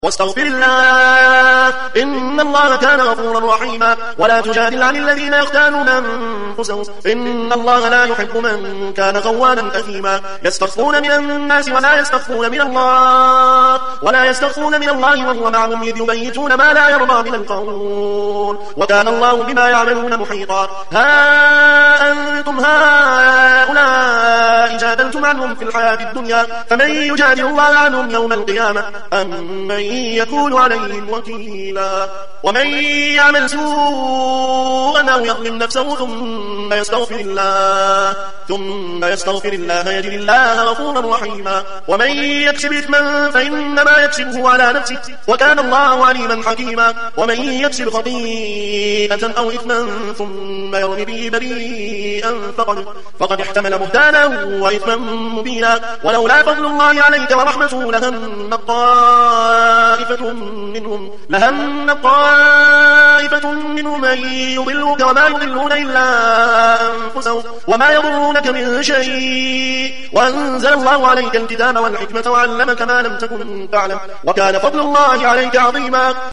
واستغفر الله إن الله كان غفورا رحيما ولا تجادل عن الذين يختانون أنفسهم إن الله لا يحب من كان خوانا أثيما يستخفون من الناس ولا يستخفون من الله وهو معهم إذ يبيتون ما لا يرضى من القول وكان الله بما يعملون محيطا ها أنتم هؤلاء جادلتم عنهم في الحياة الدنيا فمن يجادل الله عنهم يوم القيامة أم من يكون عليهم وكيلا ومن يعمل سوءا أو يظلم نفسه ثم يستغفر الله يجد الله غفورا رحيما ومن يكسب إثما فإنما يكسبه على نفسه وكان الله عليما حكيما ومن يكسب خطيئة أو إثما ثم يرمي به بريئا فقد احتمل بهتانا وإثما مبينا ولولا فضل الله عليك ورحمته لهم طائفة منهم أن يضلوك وما يضلون إلا أنفسهم وما يضرونك من شيء وأنزل الله عليك الكتاب والحكمة وعلمك ما لم تكن تعلم وكان فضل الله عليك عظيما